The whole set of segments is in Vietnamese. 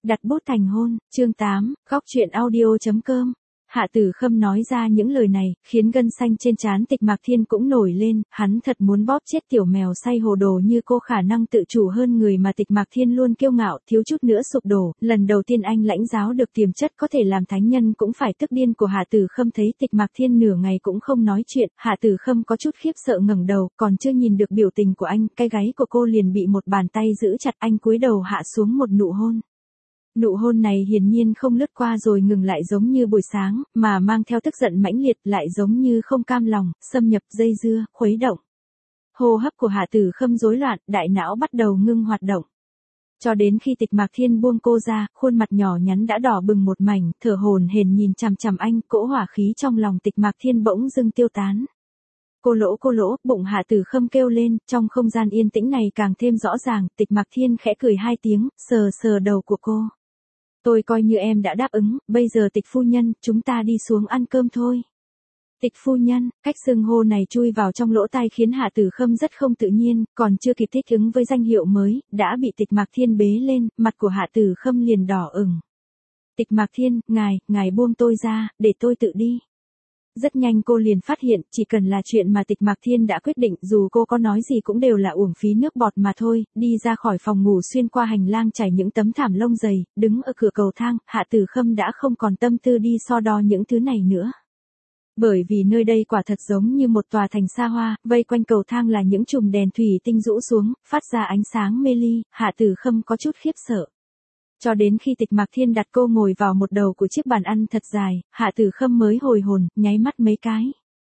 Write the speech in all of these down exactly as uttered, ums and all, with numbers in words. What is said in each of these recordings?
Đặt bút thành hôn, chương tám, góc truyện audio chấm com. Hạ Tử Khâm nói ra những lời này, khiến gân xanh trên trán Tịch Mạc Thiên cũng nổi lên, hắn thật muốn bóp chết tiểu mèo say hồ đồ như cô khả năng tự chủ hơn người mà Tịch Mạc Thiên luôn kiêu ngạo, thiếu chút nữa sụp đổ, lần đầu tiên anh lãnh giáo được tiềm chất có thể làm thánh nhân cũng phải tức điên của Hạ Tử Khâm. Thấy Tịch Mạc Thiên nửa ngày cũng không nói chuyện, Hạ Tử Khâm có chút khiếp sợ ngẩng đầu, còn chưa nhìn được biểu tình của anh, cái gáy của cô liền bị một bàn tay giữ chặt, anh cúi đầu hạ xuống một nụ hôn. Nụ hôn này hiển nhiên không lướt qua rồi ngừng lại giống như buổi sáng, mà mang theo tức giận mãnh liệt, lại giống như không cam lòng, xâm nhập, dây dưa, khuấy động. Hô hấp của Hạ Tử Khâm rối loạn, đại não bắt đầu ngưng hoạt động. Cho đến khi Tịch Mạc Thiên buông cô ra, khuôn mặt nhỏ nhắn đã đỏ bừng một mảnh, thở hổn hển nhìn chằm chằm anh, cỗ hỏa khí trong lòng Tịch Mạc Thiên bỗng dưng tiêu tán. Cô lỗ cô lỗ, bụng Hạ Tử Khâm kêu lên, trong không gian yên tĩnh này càng thêm rõ ràng, Tịch Mạc Thiên khẽ cười hai tiếng, sờ sờ đầu của cô. Tôi coi như em đã đáp ứng, bây giờ Tịch phu nhân, chúng ta đi xuống ăn cơm thôi. Tịch phu nhân, cách xưng hô này chui vào trong lỗ tai khiến Hạ Tử Khâm rất không tự nhiên, còn chưa kịp thích ứng với danh hiệu mới, đã bị Tịch Mạc Thiên bế lên, mặt của Hạ Tử Khâm liền đỏ ửng. Tịch Mạc Thiên, ngài, ngài buông tôi ra, để tôi tự đi. Rất nhanh cô liền phát hiện, chỉ cần là chuyện mà Tịch Mạc Thiên đã quyết định, dù cô có nói gì cũng đều là uổng phí nước bọt mà thôi. Đi ra khỏi phòng ngủ, xuyên qua hành lang trải những tấm thảm lông dày, đứng ở cửa cầu thang, Hạ Tử Khâm đã không còn tâm tư đi so đo những thứ này nữa. Bởi vì nơi đây quả thật giống như một tòa thành xa hoa, vây quanh cầu thang là những chùm đèn thủy tinh rũ xuống, phát ra ánh sáng mê ly, Hạ Tử Khâm có chút khiếp sợ. Cho đến khi Tịch Mạc Thiên đặt cô ngồi vào một đầu của chiếc bàn ăn thật dài, Hạ Tử Khâm mới hồi hồn, nháy mắt mấy cái.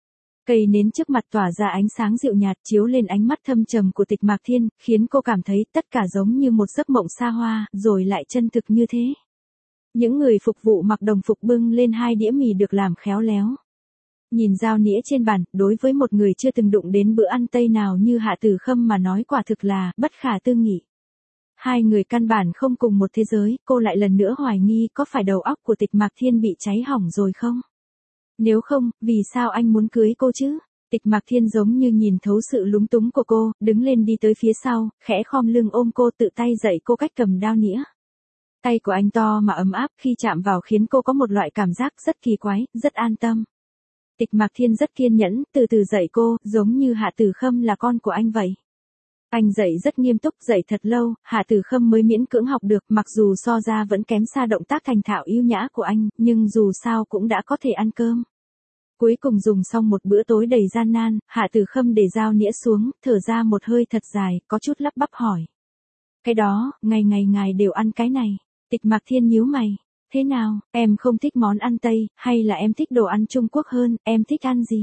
Cây nến trước mặt tỏa ra ánh sáng dịu nhạt chiếu lên ánh mắt thâm trầm của Tịch Mạc Thiên, khiến cô cảm thấy tất cả giống như một giấc mộng xa hoa, rồi lại chân thực như thế. Những người phục vụ mặc đồng phục bưng lên hai đĩa mì được làm khéo léo. Nhìn dao nĩa trên bàn, đối với một người chưa từng đụng đến bữa ăn Tây nào như Hạ Tử Khâm mà nói quả thực là bất khả tư nghị. Hai người căn bản không cùng một thế giới, cô lại lần nữa hoài nghi có phải đầu óc của Tịch Mạc Thiên bị cháy hỏng rồi không? Nếu không, vì sao anh muốn cưới cô chứ? Tịch Mạc Thiên giống như nhìn thấu sự lúng túng của cô, đứng lên đi tới phía sau, khẽ khom lưng ôm cô, tự tay dạy cô cách cầm dao nĩa. Tay của anh to mà ấm áp, khi chạm vào khiến cô có một loại cảm giác rất kỳ quái, rất an tâm. Tịch Mạc Thiên rất kiên nhẫn, từ từ dạy cô, giống như Hạ Tử Khâm là con của anh vậy. Anh dạy rất nghiêm túc, dạy thật lâu, Hạ Tử Khâm mới miễn cưỡng học được, mặc dù so ra vẫn kém xa động tác thành thạo yêu nhã của anh, nhưng dù sao cũng đã có thể ăn cơm. Cuối cùng dùng xong một bữa tối đầy gian nan, Hạ Tử Khâm để dao nĩa xuống, thở ra một hơi thật dài, có chút lắp bắp hỏi. Cái đó, ngày ngày ngài đều ăn cái này. Tịch Mạc Thiên nhíu mày. Thế nào, em không thích món ăn Tây, hay là em thích đồ ăn Trung Quốc hơn, em thích ăn gì?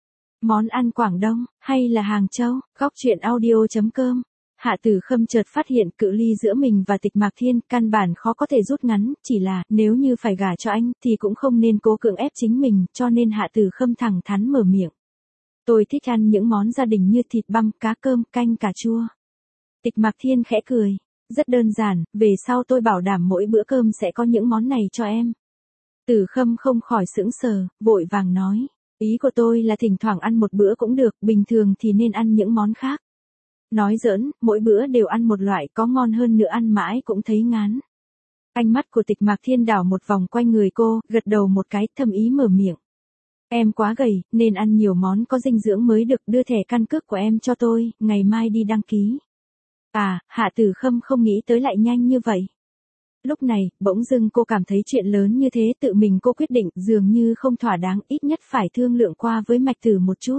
Món ăn Quảng Đông, hay là Hàng Châu? Góc truyện audio chấm com. Hạ Tử Khâm chợt phát hiện cự ly giữa mình và Tịch Mạc Thiên căn bản khó có thể rút ngắn, chỉ là nếu như phải gả cho anh thì cũng không nên cố cưỡng ép chính mình, cho nên Hạ Tử Khâm thẳng thắn mở miệng. Tôi thích ăn những món gia đình như thịt băm, cá cơm, canh cà chua. Tịch Mạc Thiên khẽ cười. Rất đơn giản, về sau tôi bảo đảm mỗi bữa cơm sẽ có những món này cho em. Tử Khâm không khỏi sững sờ, vội vàng nói. Ý của tôi là thỉnh thoảng ăn một bữa cũng được, bình thường thì nên ăn những món khác. Nói giỡn, mỗi bữa đều ăn một loại, có ngon hơn nữa ăn mãi cũng thấy ngán. Ánh mắt của Tịch Mạc Thiên đảo một vòng quanh người cô, gật đầu một cái, thầm ý mở miệng. Em quá gầy, nên ăn nhiều món có dinh dưỡng mới được, đưa thẻ căn cước của em cho tôi, ngày mai đi đăng ký. À, Hạ Tử Khâm không nghĩ tới lại nhanh như vậy. Lúc này, bỗng dưng cô cảm thấy chuyện lớn như thế tự mình cô quyết định dường như không thỏa đáng, ít nhất phải thương lượng qua với Mạch Tử một chút.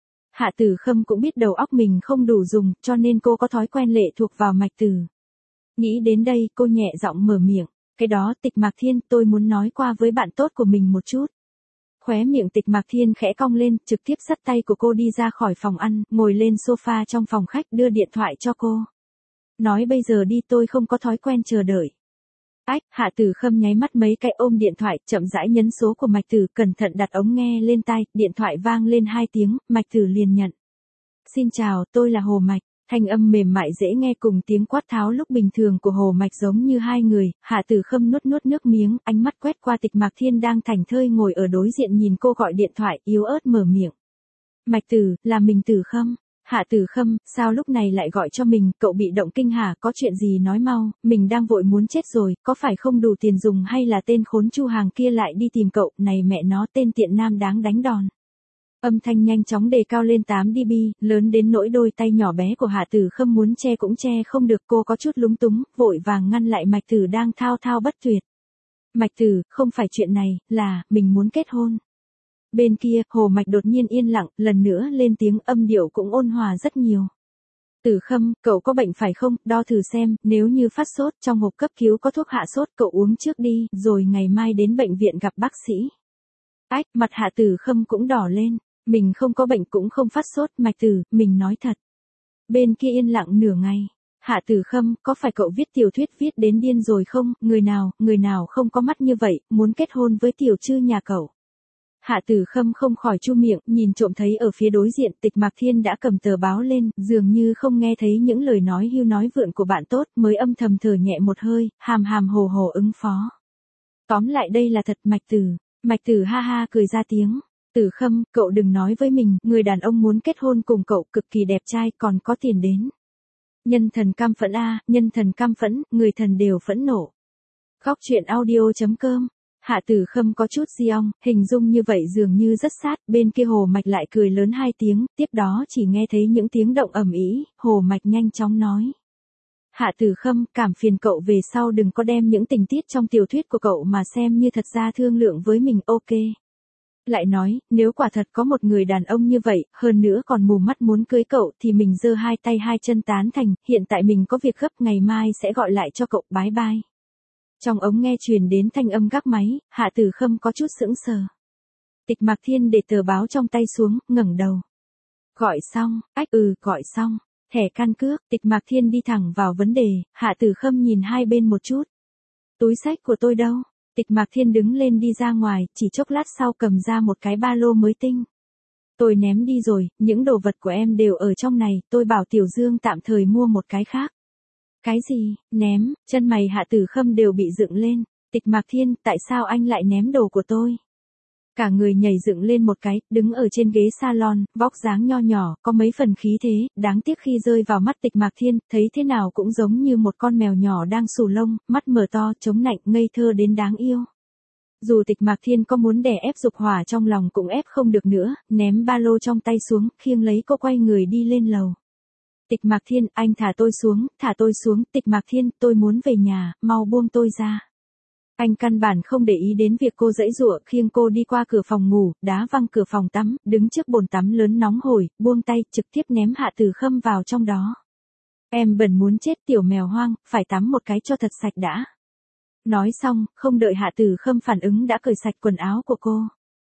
Hạ Tử Khâm cũng biết đầu óc mình không đủ dùng, cho nên cô có thói quen lệ thuộc vào Mạch Tử. Nghĩ đến đây, cô nhẹ giọng mở miệng. Cái đó, Tịch Mạc Thiên, tôi muốn nói qua với bạn tốt của mình một chút. Khóe miệng Tịch Mạc Thiên khẽ cong lên, trực tiếp dắt tay của cô đi ra khỏi phòng ăn, ngồi lên sofa trong phòng khách, đưa điện thoại cho cô. Nói bây giờ đi, tôi không có thói quen chờ đợi. Ách, Hạ Tử Khâm nháy mắt mấy cái ôm điện thoại, chậm rãi nhấn số của Mạch Tử, cẩn thận đặt ống nghe lên tai, điện thoại vang lên hai tiếng, Mạch Tử liền nhận. Xin chào, tôi là Hồ Mạch. Thanh âm mềm mại dễ nghe cùng tiếng quát tháo lúc bình thường của Hồ Mạch giống như hai người. Hạ Tử Khâm nuốt nuốt nước miếng, ánh mắt quét qua Tịch Mạc Thiên đang thảnh thơi ngồi ở đối diện nhìn cô gọi điện thoại, yếu ớt mở miệng. Mạch Tử, là mình Tử Khâm. Hạ Tử Khâm, sao lúc này lại gọi cho mình, cậu bị động kinh hả, có chuyện gì nói mau, mình đang vội muốn chết rồi, có phải không đủ tiền dùng hay là tên khốn Chu Hàng kia lại đi tìm cậu, này mẹ nó tên tiện nam đáng đánh đòn. Âm thanh nhanh chóng đề cao lên tám đê bê, lớn đến nỗi đôi tay nhỏ bé của Hạ Tử Khâm muốn che cũng che không được, cô có chút lúng túng, vội vàng ngăn lại Mạch Tử đang thao thao bất tuyệt. Mạch Tử, không phải chuyện này, là, mình muốn kết hôn. Bên kia, Hồ Mạch đột nhiên yên lặng, lần nữa lên tiếng, âm điệu cũng ôn hòa rất nhiều. Tử Khâm, cậu có bệnh phải không, đo thử xem, nếu như phát sốt, trong hộp cấp cứu có thuốc hạ sốt, cậu uống trước đi, rồi ngày mai đến bệnh viện gặp bác sĩ. Ách, mặt Hạ Tử Khâm cũng đỏ lên, mình không có bệnh cũng không phát sốt, Mạch Tử, mình nói thật. Bên kia yên lặng nửa ngày. Hạ Tử Khâm, có phải cậu viết tiểu thuyết viết đến điên rồi không, người nào, người nào không có mắt như vậy, muốn kết hôn với tiểu trư nhà cậu. Hạ Tử Khâm không khỏi chu miệng, nhìn trộm thấy ở phía đối diện Tịch Mạc Thiên đã cầm tờ báo lên, dường như không nghe thấy những lời nói hưu nói vượn của bạn tốt, mới âm thầm thở nhẹ một hơi, hàm hàm hồ hồ ứng phó. Tóm lại đây là thật, Mạch Tử. Mạch Tử ha ha cười ra tiếng. Tử Khâm, cậu đừng nói với mình, người đàn ông muốn kết hôn cùng cậu cực kỳ đẹp trai còn có tiền đến. Nhân thần cam phẫn a, nhân thần cam phẫn, người thần đều phẫn nộ. Góc truyện audio chấm com. Hạ Tử Khâm có chút di ong, hình dung như vậy dường như rất sát, bên kia Hồ Mạch lại cười lớn hai tiếng, tiếp đó chỉ nghe thấy những tiếng động ầm ĩ, Hồ Mạch nhanh chóng nói. Hạ Tử Khâm, cảm phiền cậu về sau đừng có đem những tình tiết trong tiểu thuyết của cậu mà xem như thật ra thương lượng với mình, ok. Lại nói, nếu quả thật có một người đàn ông như vậy, hơn nữa còn mù mắt muốn cưới cậu thì mình giơ hai tay hai chân tán thành, hiện tại mình có việc gấp, ngày mai sẽ gọi lại cho cậu, bái bai. Trong ống nghe truyền đến thanh âm gác máy, Hạ Tử Khâm có chút sững sờ. Tịch Mạc Thiên để tờ báo trong tay xuống, ngẩng đầu. Gọi xong, ách ừ, gọi xong. Thẻ căn cước, Tịch Mạc Thiên đi thẳng vào vấn đề, Hạ Tử Khâm nhìn hai bên một chút. Túi xách của tôi đâu? Tịch Mạc Thiên đứng lên đi ra ngoài, chỉ chốc lát sau cầm ra một cái ba lô mới tinh. Tôi ném đi rồi, những đồ vật của em đều ở trong này, tôi bảo Tiểu Dương tạm thời mua một cái khác. Cái gì, ném, chân mày Hạ Tử Khâm đều bị dựng lên. Tịch Mạc Thiên, tại sao anh lại ném đồ của tôi? Cả người nhảy dựng lên một cái, đứng ở trên ghế salon, vóc dáng nho nhỏ, có mấy phần khí thế, đáng tiếc khi rơi vào mắt Tịch Mạc Thiên, thấy thế nào cũng giống như một con mèo nhỏ đang xù lông, mắt mở to, chống nạnh, ngây thơ đến đáng yêu. Dù Tịch Mạc Thiên có muốn đè ép dục hỏa trong lòng cũng ép không được nữa, ném ba lô trong tay xuống, khiêng lấy cô quay người đi lên lầu. Tịch Mạc Thiên, anh thả tôi xuống, thả tôi xuống, Tịch Mạc Thiên, tôi muốn về nhà, mau buông tôi ra. Anh căn bản không để ý đến việc cô giãy giụa, khiêng cô đi qua cửa phòng ngủ, đá văng cửa phòng tắm, đứng trước bồn tắm lớn nóng hổi, buông tay, trực tiếp ném Hạ Tử Khâm vào trong đó. Em bẩn muốn chết tiểu mèo hoang, phải tắm một cái cho thật sạch đã. Nói xong, không đợi Hạ Tử Khâm phản ứng đã cởi sạch quần áo của cô.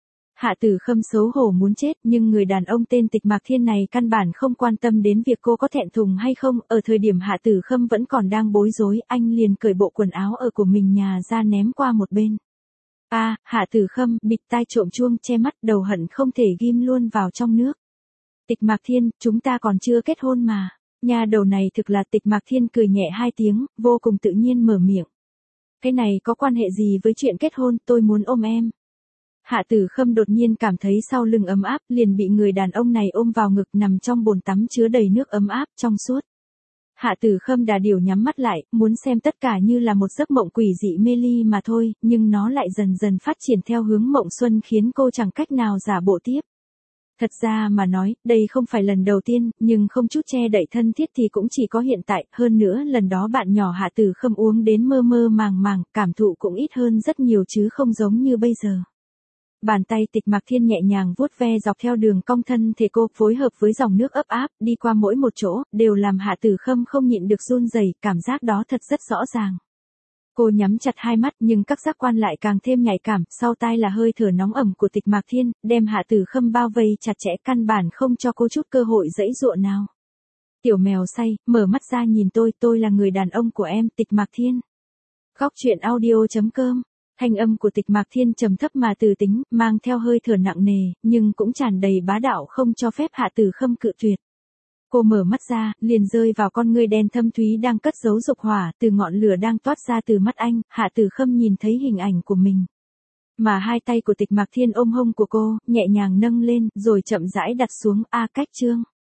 Hạ Tử Khâm xấu hổ muốn chết, nhưng người đàn ông tên Tịch Mạc Thiên này căn bản không quan tâm đến việc cô có thẹn thùng hay không, ở thời điểm Hạ Tử Khâm vẫn còn đang bối rối, anh liền cởi bộ quần áo ở của mình nhà ra ném qua một bên. A, à, Hạ Tử Khâm, bịt tai trộm chuông che mắt, đầu hận không thể ghim luôn vào trong nước. Tịch Mạc Thiên, chúng ta còn chưa kết hôn mà. Nhà đầu này thực là Tịch Mạc Thiên cười nhẹ hai tiếng, vô cùng tự nhiên mở miệng. Cái này có quan hệ gì với chuyện kết hôn, tôi muốn ôm em. Hạ Tử Khâm đột nhiên cảm thấy sau lưng ấm áp, liền bị người đàn ông này ôm vào ngực, nằm trong bồn tắm chứa đầy nước ấm áp, trong suốt. Hạ Tử Khâm đà điểu nhắm mắt lại, muốn xem tất cả như là một giấc mộng quỷ dị mê ly mà thôi, nhưng nó lại dần dần phát triển theo hướng mộng xuân khiến cô chẳng cách nào giả bộ tiếp. Thật ra mà nói, đây không phải lần đầu tiên, nhưng không chút che đậy thân thiết thì cũng chỉ có hiện tại, hơn nữa lần đó bạn nhỏ Hạ Tử Khâm uống đến mơ mơ màng màng, cảm thụ cũng ít hơn rất nhiều chứ không giống như bây giờ. Bàn tay Tịch Mạc Thiên nhẹ nhàng vuốt ve dọc theo đường cong thân thể cô, phối hợp với dòng nước ấp áp, đi qua mỗi một chỗ, đều làm Hạ Tử Khâm không nhịn được run rẩy, cảm giác đó thật rất rõ ràng. Cô nhắm chặt hai mắt nhưng các giác quan lại càng thêm nhạy cảm, sau tai là hơi thở nóng ẩm của Tịch Mạc Thiên, đem Hạ Tử Khâm bao vây chặt chẽ, căn bản không cho cô chút cơ hội giãy giụa nào. Tiểu mèo say, mở mắt ra nhìn tôi, tôi là người đàn ông của em, Tịch Mạc Thiên. Góc truyện audio chấm com. Thanh âm của Tịch Mạc Thiên trầm thấp mà từ tính, mang theo hơi thở nặng nề, nhưng cũng tràn đầy bá đạo không cho phép Hạ Tử Khâm cự tuyệt. Cô mở mắt ra, liền rơi vào con ngươi đen thâm thúy đang cất giấu dục hỏa, từ ngọn lửa đang toát ra từ mắt anh, Hạ Tử Khâm nhìn thấy hình ảnh của mình. Mà hai tay của Tịch Mạc Thiên ôm hông của cô, nhẹ nhàng nâng lên, rồi chậm rãi đặt xuống, a cách chương.